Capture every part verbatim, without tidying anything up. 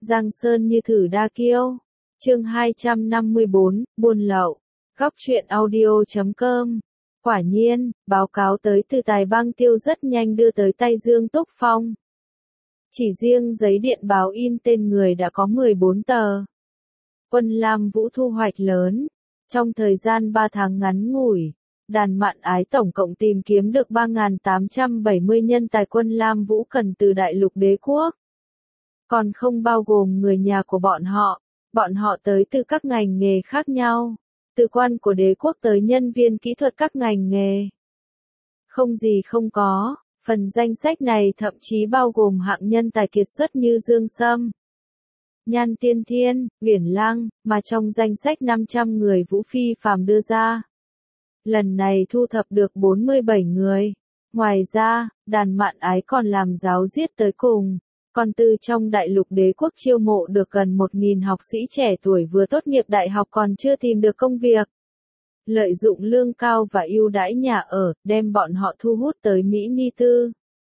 Giang sơn như thử đa kiêu. Chương hai trăm năm mươi bốn, buôn lậu. Góc truyện audio chấm com. Quả nhiên, báo cáo tới từ Tài Bang Tiêu rất nhanh đưa tới tay Dương Túc Phong. Chỉ riêng giấy điện báo in tên người đã có mười bốn tờ. Quân Lam Vũ thu hoạch lớn. Trong thời gian ba tháng ngắn ngủi, Đàn Mạn Ái tổng cộng tìm kiếm được ba nghìn tám trăm bảy mươi nhân tài quân Lam Vũ cần từ Đại Lục Đế Quốc. Còn không bao gồm người nhà của bọn họ, bọn họ tới từ các ngành nghề khác nhau, từ quan của đế quốc tới nhân viên kỹ thuật các ngành nghề. Không gì không có, phần danh sách này thậm chí bao gồm hạng nhân tài kiệt xuất như Dương Sâm, Nhan Tiên Thiên, Uyển Lăng, mà trong danh sách năm trăm người Vũ Phi Phàm đưa ra. Lần này thu thập được bốn mươi bảy người. Ngoài ra, Đàn Mạn Ái còn làm giáo giết tới cùng. Còn từ trong Đại Lục Đế Quốc chiêu mộ được gần một nghìn học sĩ trẻ tuổi vừa tốt nghiệp đại học còn chưa tìm được công việc. Lợi dụng lương cao và ưu đãi nhà ở, đem bọn họ thu hút tới Mỹ Ni Tư.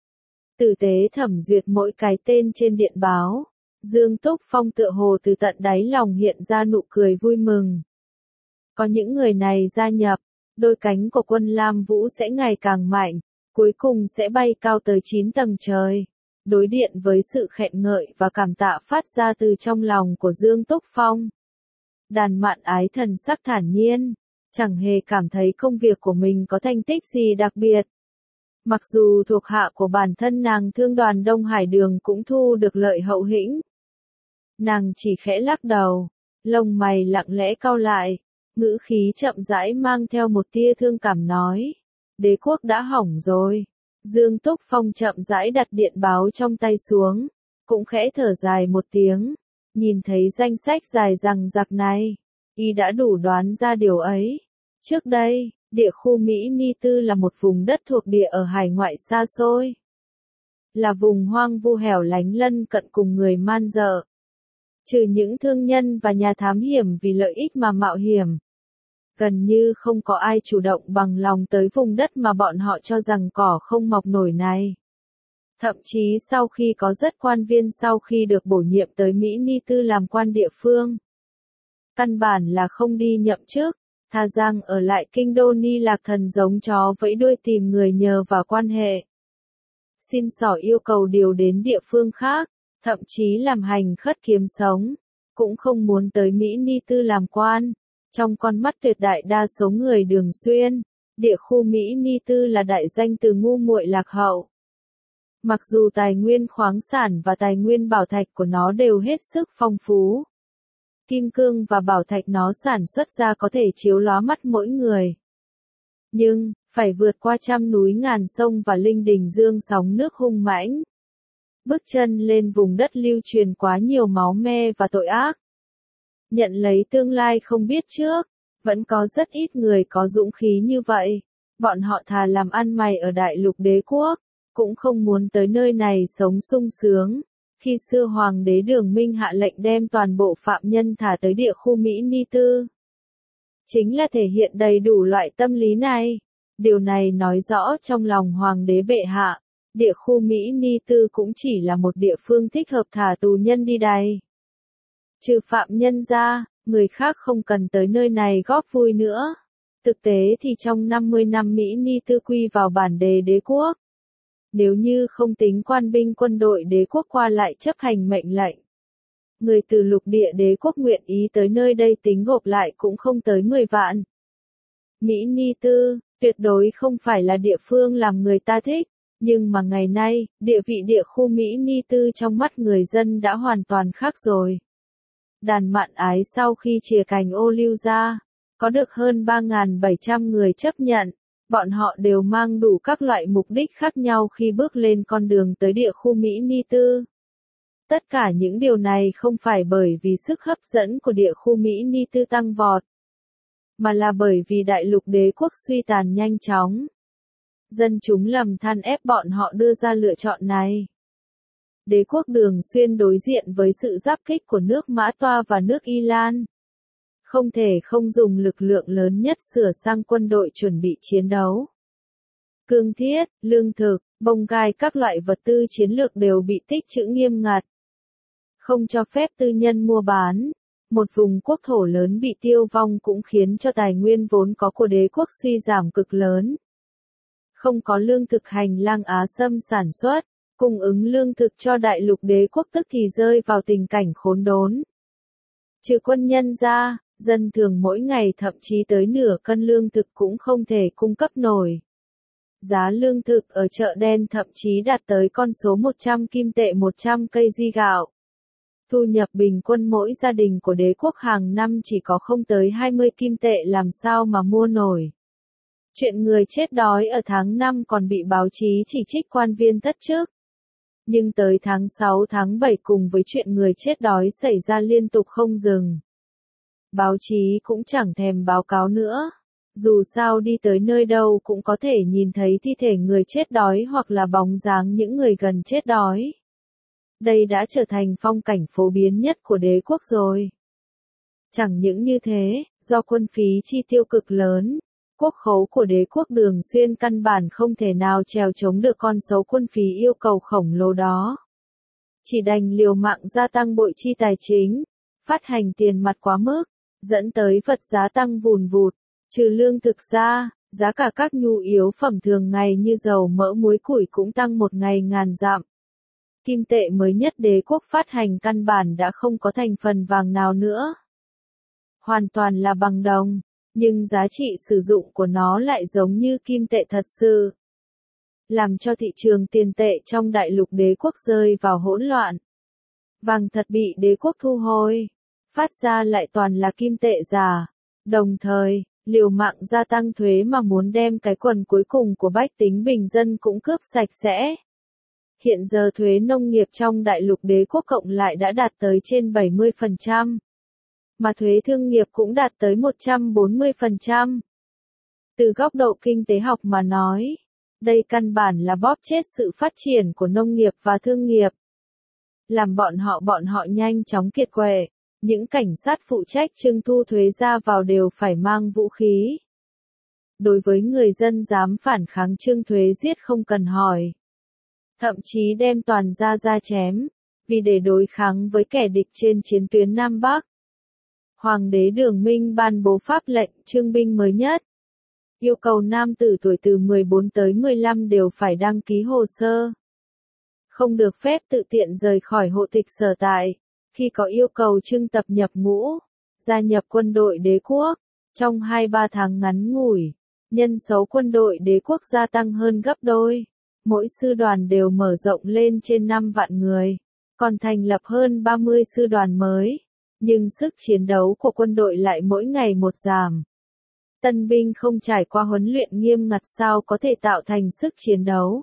Tử tế thẩm duyệt mỗi cái tên trên điện báo. Dương Túc Phong tựa hồ từ tận đáy lòng hiện ra nụ cười vui mừng. Có những người này gia nhập, đôi cánh của quân Lam Vũ sẽ ngày càng mạnh, cuối cùng sẽ bay cao tới chín tầng trời. Đối điện với sự khen ngợi và cảm tạ phát ra từ trong lòng của Dương Túc Phong. Đàn Mạn Ái thần sắc thản nhiên, chẳng hề cảm thấy công việc của mình có thành tích gì đặc biệt. Mặc dù thuộc hạ của bản thân nàng Thương Đoàn Đông Hải Đường cũng thu được lợi hậu hĩnh. Nàng chỉ khẽ lắc đầu, lông mày lặng lẽ cau lại, ngữ khí chậm rãi mang theo một tia thương cảm nói, đế quốc đã hỏng rồi. Dương Túc Phong chậm rãi đặt điện báo trong tay xuống, cũng khẽ thở dài một tiếng, nhìn thấy danh sách dài dằng dặc này, y đã đủ đoán ra điều ấy. Trước đây, địa khu Mỹ Ni Tư là một vùng đất thuộc địa ở hải ngoại xa xôi. Là vùng hoang vu hẻo lánh lân cận cùng người man dợ. Trừ những thương nhân và nhà thám hiểm vì lợi ích mà mạo hiểm. Gần như không có ai chủ động bằng lòng tới vùng đất mà bọn họ cho rằng cỏ không mọc nổi này. Thậm chí sau khi có rất quan viên sau khi được bổ nhiệm tới Mỹ Ni Tư làm quan địa phương. Căn bản là không đi nhậm chức, thà rằng ở lại kinh đô Ni Lạc Thần giống chó vẫy đuôi tìm người nhờ vào quan hệ. Xin xỏ yêu cầu điều đến địa phương khác, thậm chí làm hành khất kiếm sống, cũng không muốn tới Mỹ Ni Tư làm quan. Trong con mắt tuyệt đại đa số người Đường Xuyên, địa khu Mỹ Ni Tư là đại danh từ ngu muội lạc hậu. Mặc dù tài nguyên khoáng sản và tài nguyên bảo thạch của nó đều hết sức phong phú. Kim cương và bảo thạch nó sản xuất ra có thể chiếu lóa mắt mỗi người. Nhưng, phải vượt qua trăm núi ngàn sông và linh đình dương sóng nước hung mãnh. Bước chân lên vùng đất lưu truyền quá nhiều máu me và tội ác. Nhận lấy tương lai không biết trước, vẫn có rất ít người có dũng khí như vậy. Bọn họ thà làm ăn mày ở Đại Lục Đế Quốc, cũng không muốn tới nơi này sống sung sướng. Khi xưa Hoàng đế Đường Minh hạ lệnh đem toàn bộ phạm nhân thả tới địa khu Mỹ Ni Tư. Chính là thể hiện đầy đủ loại tâm lý này. Điều này nói rõ trong lòng Hoàng đế bệ hạ, địa khu Mỹ Ni Tư cũng chỉ là một địa phương thích hợp thả tù nhân đi đày. Trừ phạm nhân ra, người khác không cần tới nơi này góp vui nữa. Thực tế thì trong năm mươi năm Mỹ Ni Tư quy vào bản đề đế quốc. Nếu như không tính quan binh quân đội đế quốc qua lại chấp hành mệnh lệnh. Người từ lục địa đế quốc nguyện ý tới nơi đây tính gộp lại cũng không tới mười vạn. Mỹ Ni Tư, tuyệt đối không phải là địa phương làm người ta thích. Nhưng mà ngày nay, địa vị địa khu Mỹ Ni Tư trong mắt người dân đã hoàn toàn khác rồi. Đàn Mạn Ái sau khi chìa cành ô lưu ra, có được hơn ba nghìn bảy trăm người chấp nhận, bọn họ đều mang đủ các loại mục đích khác nhau khi bước lên con đường tới địa khu Mỹ Ni Tư. Tất cả những điều này không phải bởi vì sức hấp dẫn của địa khu Mỹ Ni Tư tăng vọt, mà là bởi vì Đại Lục Đế Quốc suy tàn nhanh chóng. Dân chúng lầm than ép bọn họ đưa ra lựa chọn này. Đế quốc Đường Xuyên đối diện với sự giáp kích của nước Mã Toa và nước Y Lan. Không thể không dùng lực lượng lớn nhất sửa sang quân đội chuẩn bị chiến đấu. Cương thiết, lương thực, bông gai các loại vật tư chiến lược đều bị tích trữ nghiêm ngặt. không cho phép tư nhân mua bán. Một vùng quốc thổ lớn bị tiêu vong cũng khiến cho tài nguyên vốn có của đế quốc suy giảm cực lớn. Không có lương thực, hành lang Á Sâm sản xuất, cung ứng lương thực cho đại lục đế quốc tức thì rơi vào tình cảnh khốn đốn. Trừ quân nhân ra, dân thường mỗi ngày thậm chí tới nửa cân lương thực cũng không thể cung cấp nổi. Giá lương thực ở chợ đen thậm chí đạt tới con số một trăm kim tệ một trăm cây di gạo. Thu nhập bình quân mỗi gia đình của đế quốc hàng năm chỉ có không tới hai mươi kim tệ, làm sao mà mua nổi. Chuyện người chết đói ở tháng năm còn bị báo chí chỉ trích quan viên thất chức. Nhưng tới tháng sáu tháng bảy cùng với chuyện người chết đói xảy ra liên tục không dừng. Báo chí cũng chẳng thèm báo cáo nữa. Dù sao đi tới nơi đâu cũng có thể nhìn thấy thi thể người chết đói hoặc là bóng dáng những người gần chết đói. Đây đã trở thành phong cảnh phổ biến nhất của đế quốc rồi. Chẳng những như thế, do quân phí chi tiêu cực lớn, quốc khố của đế quốc Đường Xuyên căn bản không thể nào trèo chống được con số quân phí yêu cầu khổng lồ đó. Chỉ đành liều mạng gia tăng bội chi tài chính, phát hành tiền mặt quá mức, dẫn tới vật giá tăng vùn vụt. Trừ lương thực ra, giá cả các nhu yếu phẩm thường ngày như dầu mỡ muối củi cũng tăng một ngày ngàn dặm. Kim tệ mới nhất đế quốc phát hành căn bản đã không có thành phần vàng nào nữa. Hoàn toàn là bằng đồng, nhưng giá trị sử dụng của nó lại giống như kim tệ thật sự. Làm cho thị trường tiền tệ trong đại lục đế quốc rơi vào hỗn loạn. Vàng thật bị đế quốc thu hồi, phát ra lại toàn là kim tệ giả. Đồng thời, liều mạng gia tăng thuế mà muốn đem cái quần cuối cùng của bách tính bình dân cũng cướp sạch sẽ. Hiện giờ thuế nông nghiệp trong đại lục đế quốc cộng lại đã đạt tới trên bảy mươi phần trăm. Mà thuế thương nghiệp cũng đạt tới một trăm bốn mươi phần trăm. Từ góc độ kinh tế học mà nói, đây căn bản là bóp chết sự phát triển của nông nghiệp và thương nghiệp. Làm bọn họ bọn họ nhanh chóng kiệt quệ. Những cảnh sát phụ trách trưng thu thuế ra vào đều phải mang vũ khí. Đối với người dân dám phản kháng trưng thuế giết không cần hỏi. Thậm chí đem toàn ra ra chém, vì để đối kháng với kẻ địch trên chiến tuyến Nam Bắc. Hoàng đế Đường Minh ban bố pháp lệnh trưng binh mới nhất. Yêu cầu nam tử tuổi từ mười bốn tới mười lăm đều phải đăng ký hồ sơ. Không được phép tự tiện rời khỏi hộ tịch sở tại. Khi có yêu cầu trưng tập nhập ngũ, gia nhập quân đội đế quốc, trong hai ba tháng ngắn ngủi, nhân số quân đội đế quốc gia tăng hơn gấp đôi. Mỗi sư đoàn đều mở rộng lên trên năm vạn người, còn thành lập hơn ba mươi sư đoàn mới. Nhưng sức chiến đấu của quân đội lại mỗi ngày một giảm. Tân binh không trải qua huấn luyện nghiêm ngặt sao có thể tạo thành sức chiến đấu.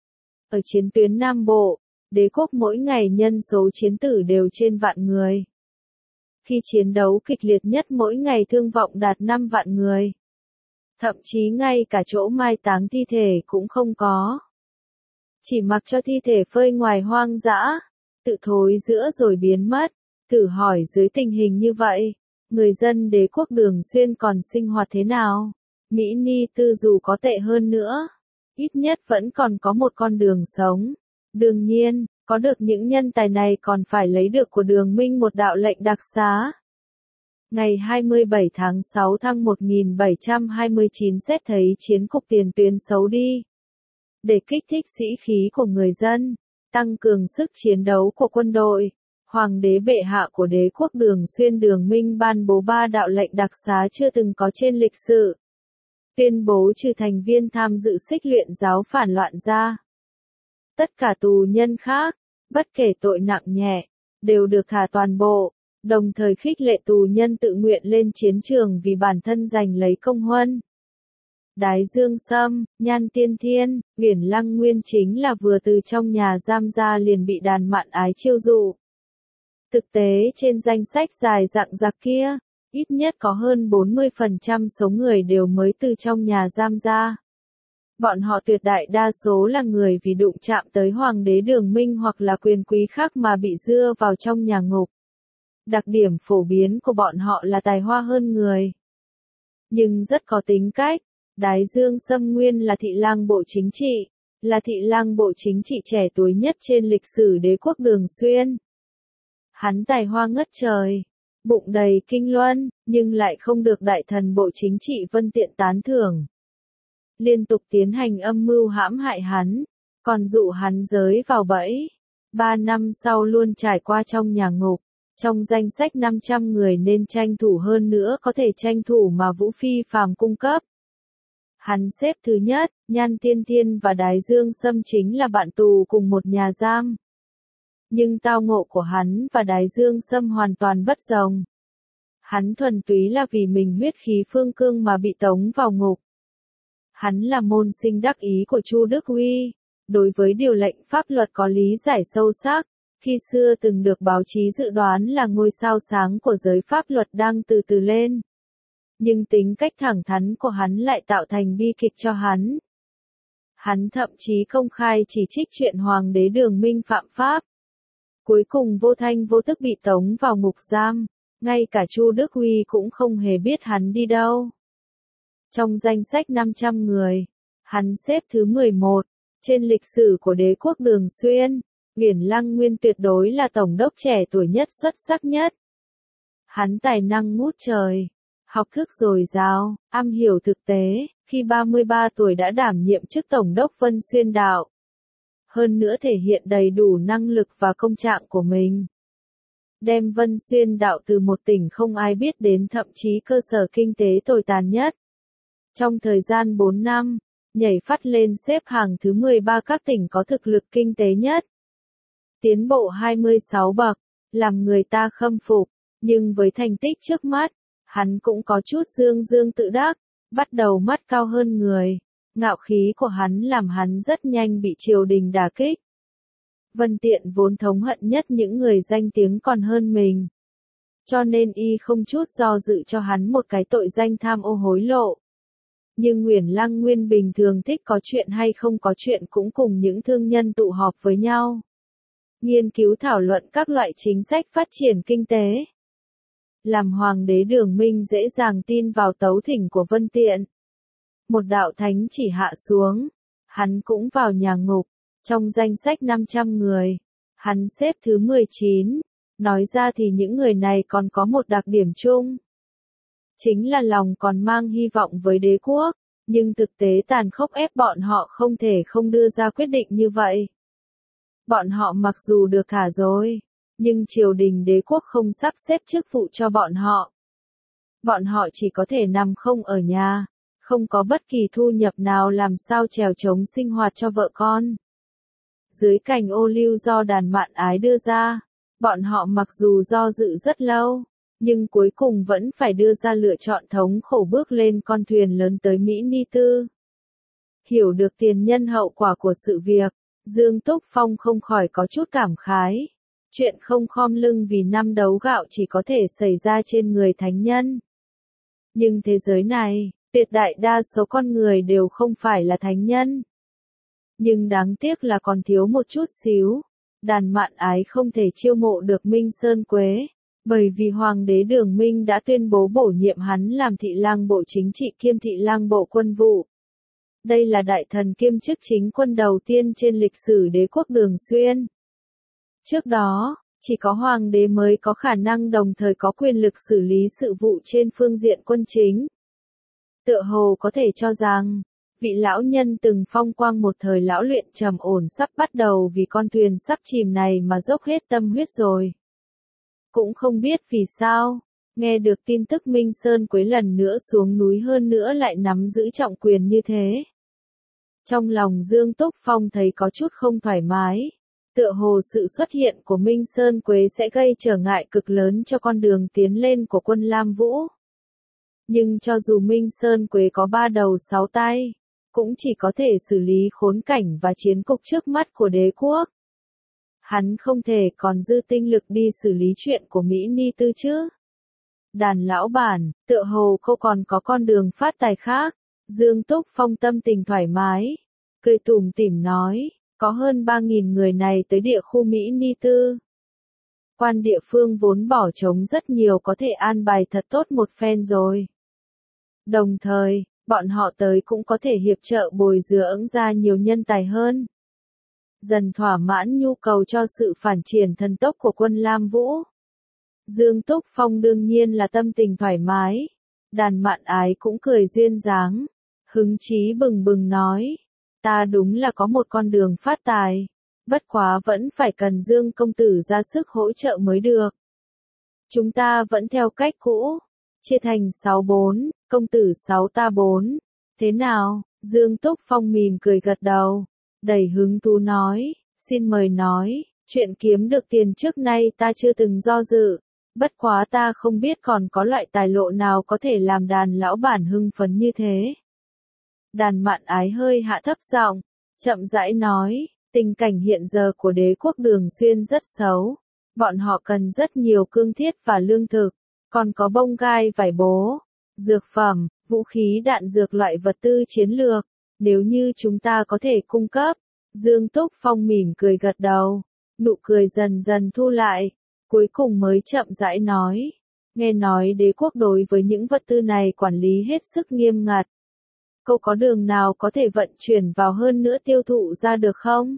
Ở chiến tuyến Nam Bộ, đế quốc mỗi ngày nhân số chiến tử đều trên vạn người. Khi chiến đấu kịch liệt nhất mỗi ngày thương vọng đạt năm vạn người. Thậm chí ngay cả chỗ mai táng thi thể cũng không có. Chỉ mặc cho thi thể phơi ngoài hoang dã, tự thối rữa rồi biến mất. Thử hỏi dưới tình hình như vậy, người dân đế quốc Đường Xuyên còn sinh hoạt thế nào? Mỹ Ni Tư dù có tệ hơn nữa, ít nhất vẫn còn có một con đường sống. Đương nhiên, có được những nhân tài này còn phải lấy được của Đường Minh một đạo lệnh đặc xá. Ngày hai mươi bảy tháng sáu năm một nghìn bảy trăm hai mươi chín xét thấy chiến cục tiền tuyến xấu đi. Để kích thích sĩ khí của người dân, tăng cường sức chiến đấu của quân đội, Hoàng đế bệ hạ của đế quốc Đường Xuyên Đường Minh ban bố ba đạo lệnh đặc xá chưa từng có trên lịch sử. Tuyên bố trừ thành viên tham dự xích luyện giáo phản loạn ra. Tất cả tù nhân khác, bất kể tội nặng nhẹ, đều được thả toàn bộ, đồng thời khích lệ tù nhân tự nguyện lên chiến trường vì bản thân giành lấy công huân. Đái Dương Sâm, Nhan Tiên Thiên, Uyển Lăng Nguyên chính là vừa từ trong nhà giam ra liền bị đàn mạn ái chiêu dụ. Thực tế trên danh sách dài dằng dặc kia, ít nhất có hơn bốn mươi phần trăm số người đều mới từ trong nhà giam ra. Bọn họ tuyệt đại đa số là người vì đụng chạm tới Hoàng đế Đường Minh hoặc là quyền quý khác mà bị dưa vào trong nhà ngục. Đặc điểm phổ biến của bọn họ là tài hoa hơn người. Nhưng rất có tính cách. Đái Dương Sâm nguyên là thị lang bộ chính trị, là thị lang bộ chính trị trẻ tuổi nhất trên lịch sử đế quốc Đường Xuyên. Hắn tài hoa ngất trời, bụng đầy kinh luân, nhưng lại không được đại thần bộ chính trị Vân Tiện tán thưởng. Liên tục tiến hành âm mưu hãm hại hắn, còn dụ hắn giới vào bẫy. Ba năm sau luôn trải qua trong nhà ngục, trong danh sách năm trăm người nên tranh thủ hơn nữa có thể tranh thủ mà Vũ Phi phàm cung cấp. Hắn xếp thứ nhất, Nhan Tiên Tiên và Đái Dương Sâm chính là bạn tù cùng một nhà giam. Nhưng tao ngộ của hắn và Đái Dương Sâm hoàn toàn bất đồng. Hắn thuần túy là vì mình huyết khí phương cương mà bị tống vào ngục. Hắn là môn sinh đắc ý của Chu Đức Huy, đối với điều lệnh pháp luật có lý giải sâu sắc, khi xưa từng được báo chí dự đoán là ngôi sao sáng của giới pháp luật đang từ từ lên. Nhưng tính cách thẳng thắn của hắn lại tạo thành bi kịch cho hắn. Hắn thậm chí công khai chỉ trích chuyện Hoàng đế Đường Minh phạm pháp. Cuối cùng vô thanh vô tức bị tống vào ngục giam, ngay cả Chu Đức Huy cũng không hề biết hắn đi đâu. Trong danh sách năm trăm người, hắn xếp thứ mười một, trên lịch sử của đế quốc Đường Xuyên, Uyển Lăng Nguyên tuyệt đối là tổng đốc trẻ tuổi nhất xuất sắc nhất. Hắn tài năng ngút trời, học thức dồi dào, am hiểu thực tế, khi ba mươi ba tuổi đã đảm nhiệm chức tổng đốc Vân Xuyên đạo. Hơn nữa thể hiện đầy đủ năng lực và công trạng của mình. Đem Vân Xuyên đạo từ một tỉnh không ai biết đến thậm chí cơ sở kinh tế tồi tàn nhất. Trong thời gian bốn năm, nhảy phát lên xếp hàng thứ mười ba các tỉnh có thực lực kinh tế nhất. Tiến bộ hai mươi sáu bậc, làm người ta khâm phục, nhưng với thành tích trước mắt, hắn cũng có chút dương dương tự đắc, bắt đầu mắt cao hơn người. Ngạo khí của hắn làm hắn rất nhanh bị triều đình đả kích. Vân Tiện vốn thống hận nhất những người danh tiếng còn hơn mình. Cho nên y không chút do dự cho hắn một cái tội danh tham ô hối lộ. Nhưng Uyển Lăng Nguyên bình thường thích có chuyện hay không có chuyện cũng cùng những thương nhân tụ họp với nhau. Nghiên cứu thảo luận các loại chính sách phát triển kinh tế. Làm Hoàng đế Đường Minh dễ dàng tin vào tấu thỉnh của Vân Tiện. Một đạo thánh chỉ hạ xuống, hắn cũng vào nhà ngục, trong danh sách năm trăm người, hắn xếp thứ mười chín, nói ra thì những người này còn có một đặc điểm chung. Chính là lòng còn mang hy vọng với đế quốc, nhưng thực tế tàn khốc ép bọn họ không thể không đưa ra quyết định như vậy. Bọn họ mặc dù được thả rồi, nhưng triều đình đế quốc không sắp xếp chức vụ cho bọn họ. Bọn họ chỉ có thể nằm không ở nhà. Không có bất kỳ thu nhập nào làm sao trèo chống sinh hoạt cho vợ con. Dưới cành ô liu do đàn mạn ái đưa ra, bọn họ mặc dù do dự rất lâu, nhưng cuối cùng vẫn phải đưa ra lựa chọn thống khổ bước lên con thuyền lớn tới Mỹ Ni Tư. Hiểu được tiền nhân hậu quả của sự việc, Dương Túc Phong không khỏi có chút cảm khái. Chuyện không khom lưng vì năm đấu gạo chỉ có thể xảy ra trên người thánh nhân. Nhưng thế giới này, tuyệt đại đa số con người đều không phải là thánh nhân. Nhưng đáng tiếc là còn thiếu một chút xíu. Đàn mạn ái không thể chiêu mộ được Minh Sơn Quế, bởi vì Hoàng đế Đường Minh đã tuyên bố bổ nhiệm hắn làm thị lang bộ chính trị kiêm thị lang bộ quân vụ. Đây là đại thần kiêm chức chính quân đầu tiên trên lịch sử đế quốc Đường Xuyên. Trước đó, chỉ có Hoàng đế mới có khả năng đồng thời có quyền lực xử lý sự vụ trên phương diện quân chính. Tựa hồ có thể cho rằng, vị lão nhân từng phong quang một thời lão luyện trầm ổn sắp bắt đầu vì con thuyền sắp chìm này mà dốc hết tâm huyết rồi. Cũng không biết vì sao, nghe được tin tức Minh Sơn Quế lần nữa xuống núi hơn nữa lại nắm giữ trọng quyền như thế. Trong lòng Dương Túc Phong thấy có chút không thoải mái, tựa hồ sự xuất hiện của Minh Sơn Quế sẽ gây trở ngại cực lớn cho con đường tiến lên của quân Lam Vũ. Nhưng cho dù Minh Sơn Quế có ba đầu sáu tay, cũng chỉ có thể xử lý khốn cảnh và chiến cục trước mắt của đế quốc. Hắn không thể còn dư tinh lực đi xử lý chuyện của Mỹ Ni Tư chứ. Đàn lão bản, tựa hồ cô còn có con đường phát tài khác. Dương Túc Phong tâm tình thoải mái, cười tủm tỉm nói, có hơn ba nghìn người này tới địa khu Mỹ Ni Tư. Quan địa phương vốn bỏ trống rất nhiều có thể an bài thật tốt một phen rồi. Đồng thời, bọn họ tới cũng có thể hiệp trợ bồi dưỡng ra nhiều nhân tài hơn. dần thỏa mãn nhu cầu cho sự phản triển thần tốc của quân Lam Vũ. Dương Túc Phong đương nhiên là tâm tình thoải mái. Đàn Mạn Ái cũng cười duyên dáng, hứng chí bừng bừng nói, ta đúng là có một con đường phát tài, bất quá vẫn phải cần Dương công tử ra sức hỗ trợ mới được. Chúng ta vẫn theo cách cũ, chia thành sáu bốn, công tử sáu ta bốn, thế nào? Dương Túc Phong mỉm cười gật đầu, đầy hứng thú nói, xin mời nói, chuyện kiếm được tiền trước nay ta chưa từng do dự, bất quá ta không biết còn có loại tài lộ nào có thể làm đàn lão bản hưng phấn như thế. Đàn Mạn Ái hơi hạ thấp giọng, chậm rãi nói, tình cảnh hiện giờ của đế quốc Đường Xuyên rất xấu, bọn họ cần rất nhiều cương thiết và lương thực, còn có bông gai vải bố, dược phẩm, vũ khí đạn dược loại vật tư chiến lược, nếu như chúng ta có thể cung cấp. Dương Túc Phong mỉm cười gật đầu, nụ cười dần dần thu lại, cuối cùng mới chậm rãi nói, nghe nói đế quốc đối với những vật tư này quản lý hết sức nghiêm ngặt. Cậu có đường nào có thể vận chuyển vào hơn nữa tiêu thụ ra được không?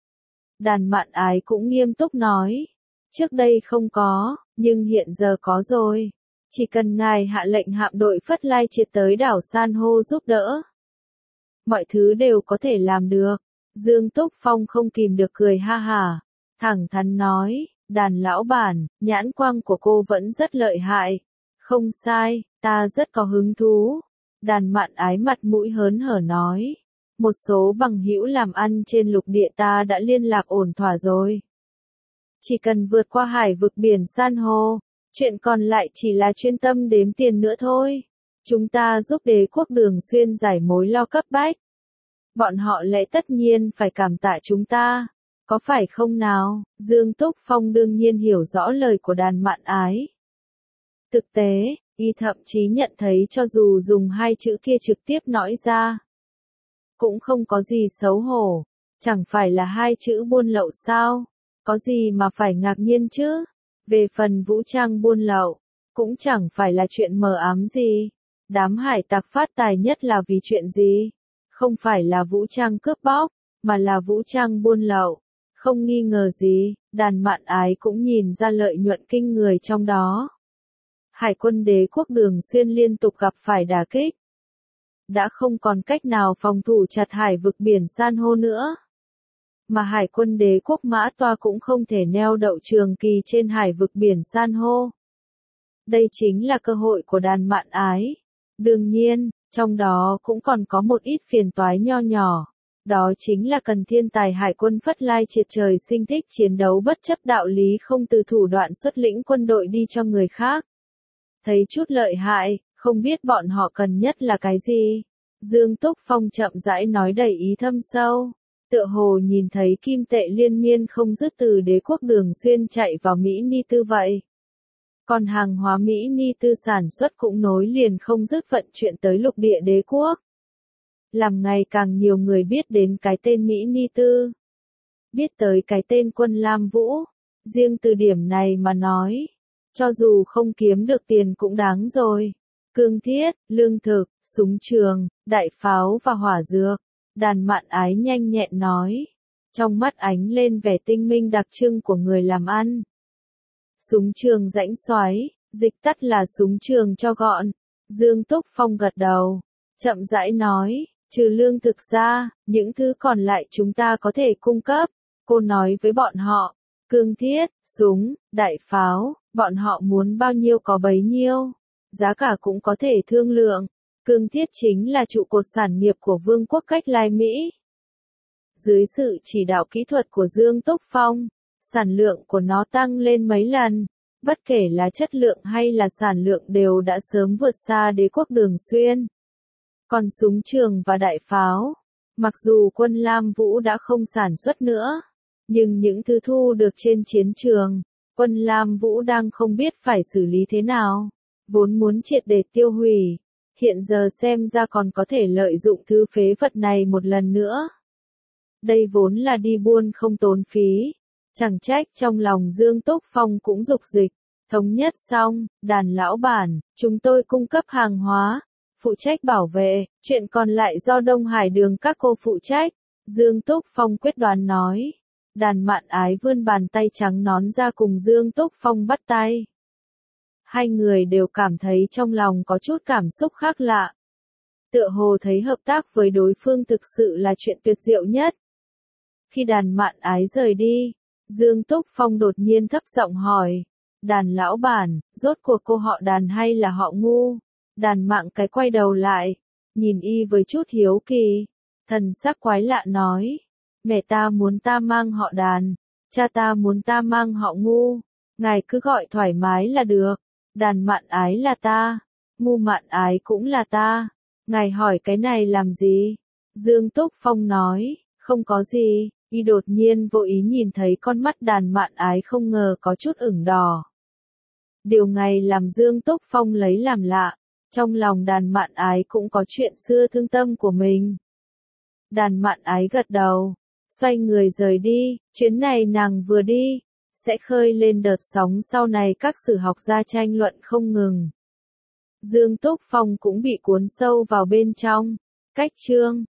Đàn Mạn Ái cũng nghiêm túc nói, trước đây không có, nhưng hiện giờ có rồi. Chỉ cần ngài hạ lệnh hạm đội Phất Lai triệt tới đảo San hô giúp đỡ. Mọi thứ đều có thể làm được. Dương Túc Phong không kìm được cười ha hả, thẳng thắn nói, đàn lão bản, nhãn quang của cô vẫn rất lợi hại. Không sai, ta rất có hứng thú. Đàn Mạn Ái mặt mũi hớn hở nói, một số bằng hữu làm ăn trên lục địa ta đã liên lạc ổn thỏa rồi. Chỉ cần vượt qua hải vực biển san hô, chuyện còn lại chỉ là chuyên tâm đếm tiền nữa thôi. Chúng ta giúp đế quốc Đường Xuyên giải mối lo cấp bách. Bọn họ lẽ tất nhiên phải cảm tạ chúng ta, có phải không nào? Dương Túc Phong đương nhiên hiểu rõ lời của đàn Mạn Ái. Thực tế, y thậm chí nhận thấy cho dù dùng hai chữ kia trực tiếp nói ra, cũng không có gì xấu hổ, chẳng phải là hai chữ buôn lậu sao? Có gì mà phải ngạc nhiên chứ? Về phần vũ trang buôn lậu, cũng chẳng phải là chuyện mờ ám gì. Đám hải tặc phát tài nhất là vì chuyện gì? Không phải là vũ trang cướp bóc, mà là vũ trang buôn lậu. Không nghi ngờ gì, đàn Mạn Ái cũng nhìn ra lợi nhuận kinh người trong đó. Hải quân đế quốc Đường Xuyên liên tục gặp phải đả kích. Đã không còn cách nào phòng thủ chặt hải vực biển san hô nữa. Mà hải quân đế quốc Mã Toa cũng không thể neo đậu trường kỳ trên hải vực biển san hô. Đây chính là cơ hội của đàn Mạn Ái. Đương nhiên, trong đó cũng còn có một ít phiền toái nho nhỏ. Đó chính là cần thiên tài hải quân Phất Lai triệt trời sinh thích chiến đấu bất chấp đạo lý không từ thủ đoạn xuất lĩnh quân đội đi cho người khác. Thấy chút lợi hại, không biết bọn họ cần nhất là cái gì? Dương Túc Phong chậm rãi nói đầy ý thâm sâu. Tựa hồ nhìn thấy kim tệ liên miên không dứt từ đế quốc Đường Xuyên chạy vào Mỹ Ni Tư vậy. Còn hàng hóa Mỹ Ni Tư sản xuất cũng nối liền không dứt vận chuyển tới lục địa đế quốc. Làm ngày càng nhiều người biết đến cái tên Mỹ Ni Tư. Biết tới cái tên quân Lam Vũ. Riêng từ điểm này mà nói, cho dù không kiếm được tiền cũng đáng rồi. Cương thiết, lương thực, súng trường, đại pháo và hỏa dược. Đàn Mạn Ái nhanh nhẹn nói, trong mắt ánh lên vẻ tinh minh đặc trưng của người làm ăn. Súng trường rãnh xoáy, dịch tắt là súng trường cho gọn. Dương Túc Phong gật đầu, chậm rãi nói, trừ lương thực ra, những thứ còn lại chúng ta có thể cung cấp. Cô nói với bọn họ, cương thiết, súng, đại pháo, bọn họ muốn bao nhiêu có bấy nhiêu. Giá cả cũng có thể thương lượng. Cương thiết chính là trụ cột sản nghiệp của Vương quốc Cách Lai Mỹ. Dưới sự chỉ đạo kỹ thuật của Dương Túc Phong, sản lượng của nó tăng lên mấy lần. Bất kể là chất lượng hay là sản lượng đều đã sớm vượt xa đế quốc Đường Xuyên. Còn súng trường và đại pháo, mặc dù quân Lam Vũ đã không sản xuất nữa, nhưng những thứ thu được trên chiến trường, quân Lam Vũ đang không biết phải xử lý thế nào. Vốn muốn triệt để tiêu hủy, hiện giờ xem ra còn có thể lợi dụng thứ phế vật này một lần nữa. Đây vốn là đi buôn không tốn phí. Chẳng trách trong lòng Dương Túc Phong cũng dục dịch. Thống nhất xong, đàn lão bản, chúng tôi cung cấp hàng hóa, phụ trách bảo vệ, chuyện còn lại do Đông Hải Đường các cô phụ trách. Dương Túc Phong quyết đoán nói. Đàn Mạn Ái vươn bàn tay trắng nón ra cùng Dương Túc Phong bắt tay. Hai người đều cảm thấy trong lòng có chút cảm xúc khác lạ. Tựa hồ thấy hợp tác với đối phương thực sự là chuyện tuyệt diệu nhất. Khi Đàn Mạn Ái rời đi, Dương Túc Phong đột nhiên thấp giọng hỏi. Đàn lão bản, rốt cuộc cô họ Đàn hay là họ Ngu? Đàn Mạn cái quay đầu lại, nhìn y với chút hiếu kỳ. Thần sắc quái lạ nói. Mẹ ta muốn ta mang họ Đàn, cha ta muốn ta mang họ Ngu. Ngài cứ gọi thoải mái là được. Đàn Mạn Ái là ta, Ngu Mạn Ái cũng là ta. Ngài hỏi cái này làm gì? Dương Túc Phong nói, không có gì. Y đột nhiên vô ý nhìn thấy con mắt Đàn Mạn Ái không ngờ có chút ửng đỏ. Điều này làm Dương Túc Phong lấy làm lạ. Trong lòng Đàn Mạn Ái cũng có chuyện xưa thương tâm của mình. Đàn Mạn Ái gật đầu, xoay người rời đi. Chuyến này nàng vừa đi, sẽ khơi lên đợt sóng sau này các sử học gia tranh luận không ngừng. Dương Túc Phong cũng bị cuốn sâu vào bên trong. Cách chương